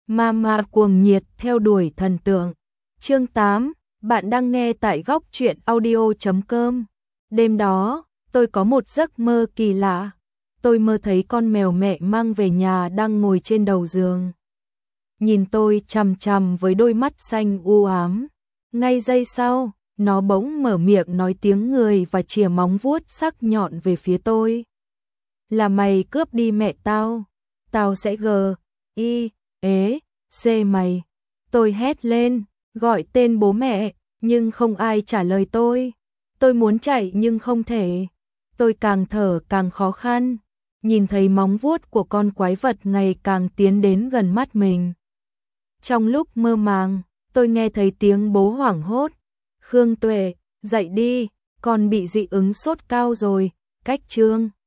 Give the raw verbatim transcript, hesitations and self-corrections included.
Mama cuồng nhiệt theo đuổi thần tượng. Chương tám, bạn đang nghe tại góc truyện audio chấm com. Đêm đó, tôi có một giấc mơ kỳ lạ. Tôi mơ thấy con mèo mẹ mang về nhà đang ngồi trên đầu giường. Nhìn tôi chằm chằm với đôi mắt xanh u ám. Ngay giây sau, nó bỗng mở miệng nói tiếng người và chìa móng vuốt sắc nhọn về phía tôi. Là mày cướp đi mẹ tao. Tao sẽ gờ, y, ế, xê mày. Tôi hét lên, gọi tên bố mẹ, nhưng không ai trả lời tôi. Tôi muốn chạy nhưng không thể. Tôi càng thở càng khó khăn, nhìn thấy móng vuốt của con quái vật ngày càng tiến đến gần mắt mình. Trong lúc mơ màng, tôi nghe thấy tiếng bố hoảng hốt. Khương Tuệ, dậy đi, con bị dị ứng sốt cao rồi, cách chương.